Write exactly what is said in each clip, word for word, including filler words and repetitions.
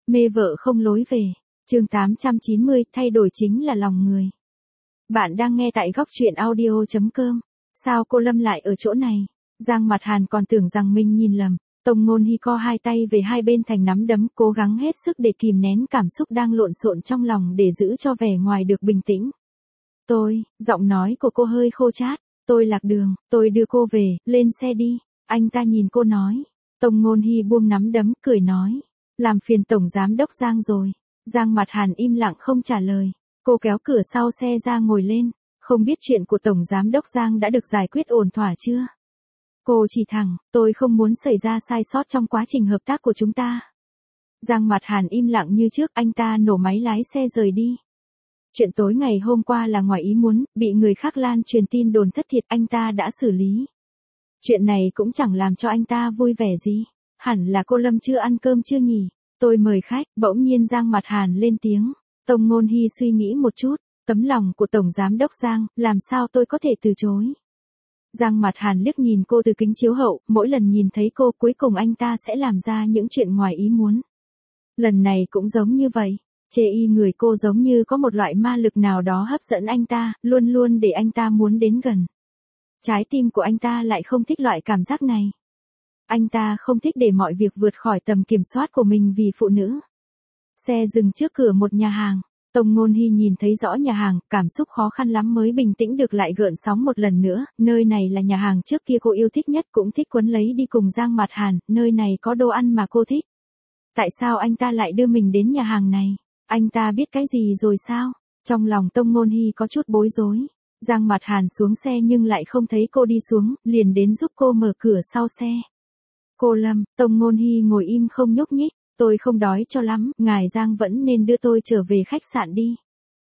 Mê vợ không lối về. Chương tám trăm chín mươi, thay đổi chính là lòng người. Bạn đang nghe tại góc truyện audio chấm com. Sao cô Lâm lại ở chỗ này? Giang Mặt Hàn còn tưởng rằng mình nhìn lầm. Tông Ngôn Hy co hai tay về hai bên thành nắm đấm, cố gắng hết sức để kìm nén cảm xúc đang lộn xộn trong lòng để giữ cho vẻ ngoài được bình tĩnh. Tôi, giọng nói của cô hơi khô chát. Tôi lạc đường, tôi đưa cô về, lên xe đi. Anh ta nhìn cô nói. Tông Ngôn Hy buông nắm đấm, cười nói. Làm phiền Tổng Giám Đốc Giang rồi. Giang Mặt Hàn im lặng không trả lời. Cô kéo cửa sau xe ra ngồi lên. Không biết chuyện của Tổng Giám Đốc Giang đã được giải quyết ổn thỏa chưa? Cô chỉ thẳng, tôi không muốn xảy ra sai sót trong quá trình hợp tác của chúng ta. Giang Mặt Hàn im lặng như trước, anh ta nổ máy lái xe rời đi. Chuyện tối ngày hôm qua là ngoài ý muốn, bị người khác lan truyền tin đồn thất thiệt, anh ta đã xử lý. Chuyện này cũng chẳng làm cho anh ta vui vẻ gì. Hẳn là cô Lâm chưa ăn cơm chưa nhỉ? Tôi mời khách. Bỗng nhiên Giang Mặt Hàn lên tiếng. Tông Ngôn Hy suy nghĩ một chút. Tấm lòng của Tổng Giám Đốc Giang, làm sao tôi có thể từ chối? Giang Mặt Hàn liếc nhìn cô từ kính chiếu hậu, mỗi lần nhìn thấy cô cuối cùng anh ta sẽ làm ra những chuyện ngoài ý muốn. Lần này cũng giống như vậy. Chê y người cô giống như có một loại ma lực nào đó hấp dẫn anh ta, luôn luôn để anh ta muốn đến gần. Trái tim của anh ta lại không thích loại cảm giác này. Anh ta không thích để mọi việc vượt khỏi tầm kiểm soát của mình vì phụ nữ. Xe dừng trước cửa một nhà hàng. Tông Ngôn Hy nhìn thấy rõ nhà hàng, cảm xúc khó khăn lắm mới bình tĩnh được lại gợn sóng một lần nữa. Nơi này là nhà hàng trước kia cô yêu thích nhất, cũng thích quấn lấy đi cùng Giang Mặt Hàn. Nơi này có đồ ăn mà cô thích. Tại sao anh ta lại đưa mình đến nhà hàng này? Anh ta biết cái gì rồi sao? Trong lòng Tông Ngôn Hy có chút bối rối. Giang Mặt Hàn xuống xe nhưng lại không thấy cô đi xuống, liền đến giúp cô mở cửa sau xe. Cô Lâm, Tông Ngôn Hy ngồi im không nhúc nhích. Tôi không đói cho lắm, ngài Giang vẫn nên đưa tôi trở về khách sạn đi.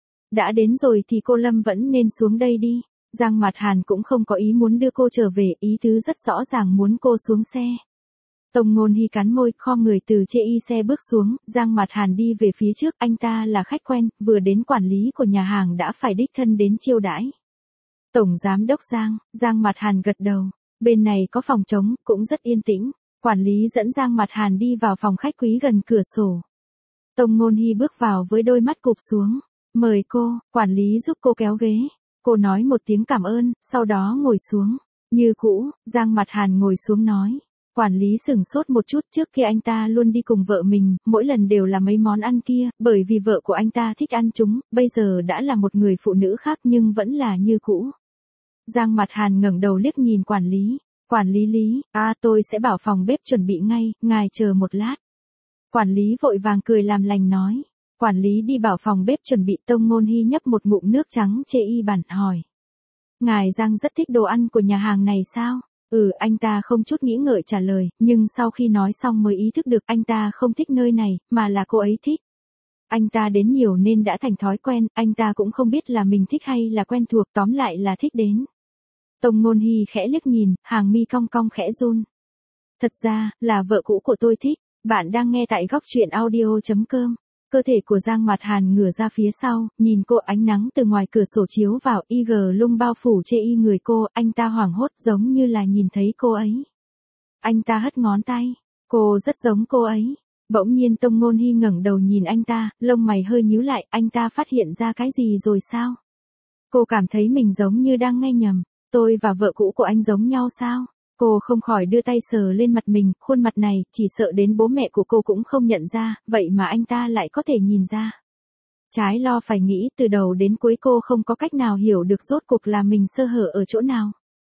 Đã đến rồi thì cô Lâm vẫn nên xuống đây đi. Giang Mặt Hàn cũng không có ý muốn đưa cô trở về, ý tứ rất rõ ràng muốn cô xuống xe. Tông Ngôn Hy cắn môi, khom người từ chê y xe bước xuống, Giang Mặt Hàn đi về phía trước, anh ta là khách quen, vừa đến quản lý của nhà hàng đã phải đích thân đến chiêu đãi. Tổng Giám Đốc Giang, Giang Mặt Hàn gật đầu, bên này có phòng trống, cũng rất yên tĩnh. Quản lý dẫn Giang Mặt Hàn đi vào phòng khách quý gần cửa sổ. Tông Ngôn Hy bước vào với đôi mắt cụp xuống. Mời cô, quản lý giúp cô kéo ghế. Cô nói một tiếng cảm ơn, sau đó ngồi xuống. Như cũ, Giang Mặt Hàn ngồi xuống nói. Quản lý sửng sốt một chút, trước kia anh ta luôn đi cùng vợ mình, mỗi lần đều là mấy món ăn kia, bởi vì vợ của anh ta thích ăn chúng, bây giờ đã là một người phụ nữ khác nhưng vẫn là như cũ. Giang Mặt Hàn ngẩng đầu liếc nhìn quản lý. Quản lý Lý, à tôi sẽ bảo phòng bếp chuẩn bị ngay, ngài chờ một lát. Quản lý vội vàng cười làm lành nói. Quản lý đi bảo phòng bếp chuẩn bị. Tông Ngôn Hy nhấp một ngụm nước trắng chê y bản hỏi. Ngài Giang rất thích đồ ăn của nhà hàng này sao? Ừ, anh ta không chút nghĩ ngợi trả lời, nhưng sau khi nói xong mới ý thức được anh ta không thích nơi này, mà là cô ấy thích. Anh ta đến nhiều nên đã thành thói quen, anh ta cũng không biết là mình thích hay là quen thuộc, tóm lại là thích đến. Tông Ngôn Hy khẽ liếc nhìn, hàng mi cong cong khẽ run. Thật ra, là vợ cũ của tôi thích. Bạn đang nghe tại góc truyện audio chấm com. Cơ thể của Giang Mặt Hàn ngửa ra phía sau, nhìn cô, ánh nắng từ ngoài cửa sổ chiếu vào, y gờ lung bao phủ chê y người cô, anh ta hoảng hốt giống như là nhìn thấy cô ấy. Anh ta hất ngón tay, cô rất giống cô ấy. Bỗng nhiên Tông Ngôn Hy ngẩng đầu nhìn anh ta, lông mày hơi nhíu lại, anh ta phát hiện ra cái gì rồi sao? Cô cảm thấy mình giống như đang nghe nhầm. Tôi và vợ cũ của anh giống nhau sao? Cô không khỏi đưa tay sờ lên mặt mình, khuôn mặt này, chỉ sợ đến bố mẹ của cô cũng không nhận ra, vậy mà anh ta lại có thể nhìn ra. Trái lo phải nghĩ, từ đầu đến cuối cô không có cách nào hiểu được rốt cuộc là mình sơ hở ở chỗ nào.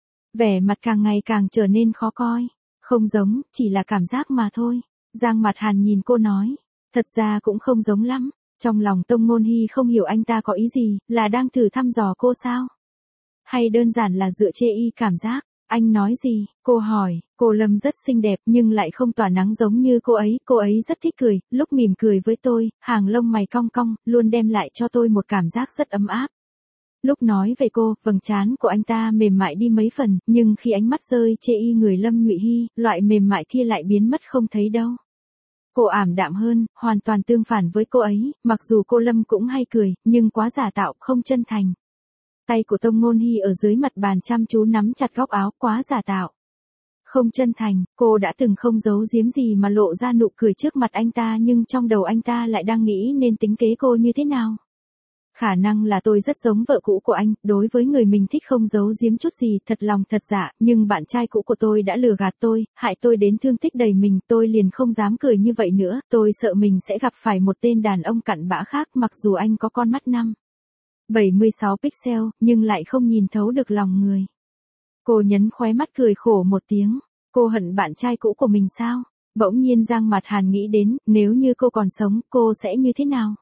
Vẻ mặt càng ngày càng trở nên khó coi. Không giống, chỉ là cảm giác mà thôi. Giang Mặt Hàn nhìn cô nói. Thật ra cũng không giống lắm. Trong lòng Tông Ngôn Hy không hiểu anh ta có ý gì, là đang thử thăm dò cô sao? Hay đơn giản là dựa chê y cảm giác? Anh nói gì? Cô hỏi. Cô Lâm rất xinh đẹp nhưng lại không tỏa nắng giống như cô ấy. Cô ấy rất thích cười, lúc mỉm cười với tôi, hàng lông mày cong cong, luôn đem lại cho tôi một cảm giác rất ấm áp. Lúc nói về cô, vầng trán của anh ta mềm mại đi mấy phần, nhưng khi ánh mắt rơi chê y người Lâm Nhụy Hy, loại mềm mại kia lại biến mất không thấy đâu. Cô ảm đạm hơn, hoàn toàn tương phản với cô ấy, mặc dù cô Lâm cũng hay cười, nhưng quá giả tạo, không chân thành. Tay của Tông Ngôn Hy ở dưới mặt bàn chăm chú nắm chặt góc áo, quá giả tạo. Không chân thành, cô đã từng không giấu giếm gì mà lộ ra nụ cười trước mặt anh ta, nhưng trong đầu anh ta lại đang nghĩ nên tính kế cô như thế nào. Khả năng là tôi rất giống vợ cũ của anh, đối với người mình thích không giấu giếm chút gì, thật lòng thật dạ, nhưng bạn trai cũ của tôi đã lừa gạt tôi, hại tôi đến thương tích đầy mình, tôi liền không dám cười như vậy nữa, tôi sợ mình sẽ gặp phải một tên đàn ông cặn bã khác, mặc dù anh có con mắt năm bảy mươi sáu pixel, nhưng lại không nhìn thấu được lòng người. Cô nhấn khóe mắt cười khổ một tiếng, cô hận bạn trai cũ của mình sao? Bỗng nhiên Giang Mạt Hàn nghĩ đến, nếu như cô còn sống, cô sẽ như thế nào?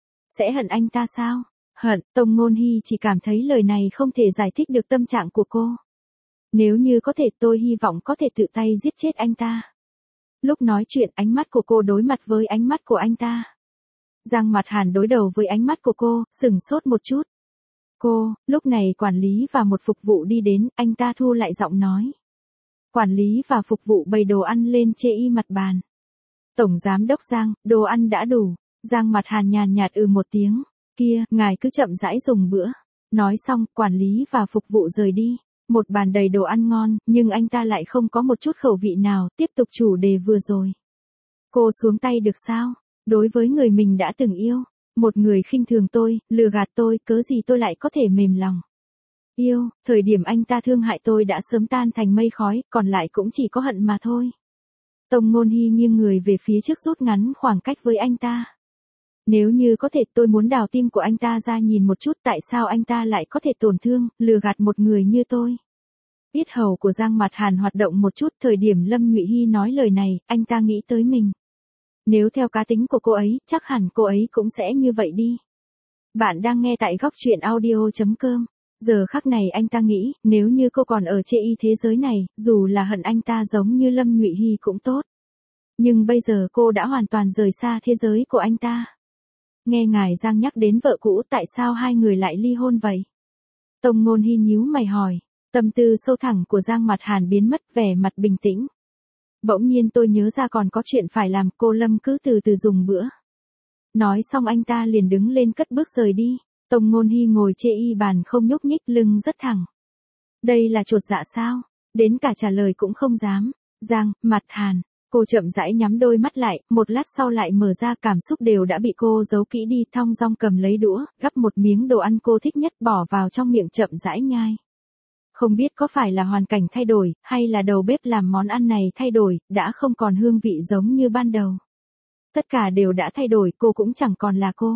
Sẽ hận anh ta sao? Hận, Tông Ngôn Hy chỉ cảm thấy lời này không thể giải thích được tâm trạng của cô. Nếu như có thể, tôi hy vọng có thể tự tay giết chết anh ta. Lúc nói chuyện, ánh mắt của cô đối mặt với ánh mắt của anh ta. Giang Mạt Hàn đối đầu với ánh mắt của cô, sửng sốt một chút. Cô, lúc này quản lý và một phục vụ đi đến, anh ta thu lại giọng nói. Quản lý và phục vụ bày đồ ăn lên chê y mặt bàn. Tổng giám đốc Giang, đồ ăn đã đủ. Giang Mạt Hàn nhàn nhạt ừ một tiếng. Kia, ngài cứ chậm rãi dùng bữa. Nói xong, quản lý và phục vụ rời đi. Một bàn đầy đồ ăn ngon, nhưng anh ta lại không có một chút khẩu vị nào, tiếp tục chủ đề vừa rồi. Cô xuống tay được sao? Đối với người mình đã từng yêu. Một người khinh thường tôi, lừa gạt tôi, cớ gì tôi lại có thể mềm lòng. Yêu, thời điểm anh ta thương hại tôi đã sớm tan thành mây khói, còn lại cũng chỉ có hận mà thôi. Tông Ngôn Hy nghiêng người về phía trước rút ngắn khoảng cách với anh ta. Nếu như có thể, tôi muốn đào tim của anh ta ra nhìn một chút, tại sao anh ta lại có thể tổn thương, lừa gạt một người như tôi. Yết hầu của Giang Mạt Hàn hoạt động một chút, thời điểm Lâm Nhụy Hy nói lời này, anh ta nghĩ tới mình. Nếu theo cá tính của cô ấy, chắc hẳn cô ấy cũng sẽ như vậy đi. Bạn đang nghe tại góc truyện audio chấm com. Giờ khắc này anh ta nghĩ, nếu như cô còn ở chê y thế giới này, dù là hận anh ta giống như Lâm Nhụy Hy cũng tốt. Nhưng bây giờ cô đã hoàn toàn rời xa thế giới của anh ta. Nghe ngài Giang nhắc đến vợ cũ, tại sao hai người lại ly hôn vậy? Tông Ngôn Hy nhíu mày hỏi. Tâm tư sâu thẳm của Giang Mạt Hàn biến mất, vẻ mặt bình tĩnh. Bỗng nhiên tôi nhớ ra còn có chuyện phải làm, cô Lâm cứ từ từ dùng bữa. Nói xong anh ta liền đứng lên cất bước rời đi. Tông Ngôn Hy ngồi chê y bàn không nhúc nhích, lưng rất thẳng. Đây là chột dạ sao? Đến cả trả lời cũng không dám. Giang Mạt Hàn, cô chậm rãi nhắm đôi mắt lại, một lát sau lại mở ra, cảm xúc đều đã bị cô giấu kỹ đi, thong dong cầm lấy đũa, gắp một miếng đồ ăn cô thích nhất bỏ vào trong miệng chậm rãi nhai. Không biết có phải là hoàn cảnh thay đổi, hay là đầu bếp làm món ăn này thay đổi, đã không còn hương vị giống như ban đầu. Tất cả đều đã thay đổi, cô cũng chẳng còn là cô.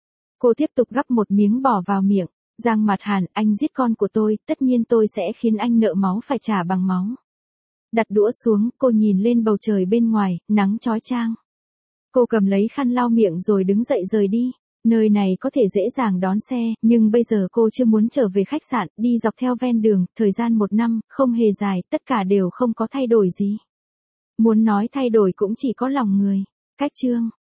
Cô tiếp tục gắp một miếng bỏ vào miệng. Giang Mạt Hàn, anh giết con của tôi, tất nhiên tôi sẽ khiến anh nợ máu phải trả bằng máu. Đặt đũa xuống, cô nhìn lên bầu trời bên ngoài, nắng chói chang. Cô cầm lấy khăn lau miệng rồi đứng dậy rời đi. Nơi này có thể dễ dàng đón xe, nhưng bây giờ cô chưa muốn trở về khách sạn, đi dọc theo ven đường, thời gian một năm, không hề dài, tất cả đều không có thay đổi gì. Muốn nói thay đổi cũng chỉ có lòng người. Cách chương